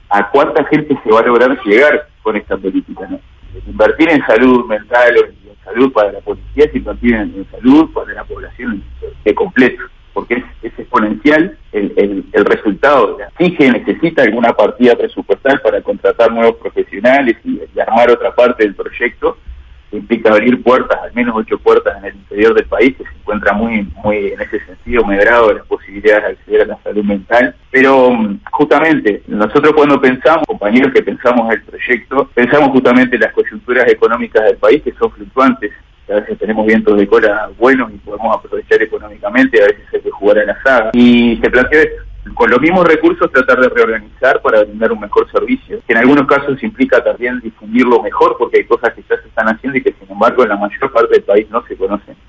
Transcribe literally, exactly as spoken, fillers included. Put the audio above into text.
a cuánta gente se va a lograr llegar con esta política, ¿no? Invertir en salud mental o en salud para la policía es invertir en, en salud para la población de completo, porque es, es exponencial el, el, el resultado. Sí se necesita alguna partida presupuestal para contratar nuevos profesionales y, y armar otra parte del proyecto, que implica abrir puertas, al menos ocho puertas en el interior del país, que se encuentra muy, muy en ese sentido medrado las posibilidades de acceder a la salud mental. Pero justamente nosotros cuando pensamos, compañeros que pensamos el proyecto, pensamos justamente en las coyunturas económicas del país que son fluctuantes. A veces tenemos vientos de cola buenos y podemos aprovechar económicamente, a veces hay que jugar a la saga. Y se plantea esto, con los mismos recursos tratar de reorganizar para brindar un mejor servicio, que en algunos casos implica también difundirlo mejor, porque hay cosas que ya se están haciendo y que sin embargo en la mayor parte del país no se conocen.